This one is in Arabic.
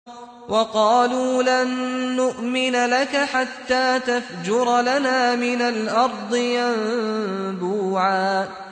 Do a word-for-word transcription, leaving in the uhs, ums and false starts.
وقالوا لن نؤمن لك حتى تفجر لنا من الأرض ينبوعا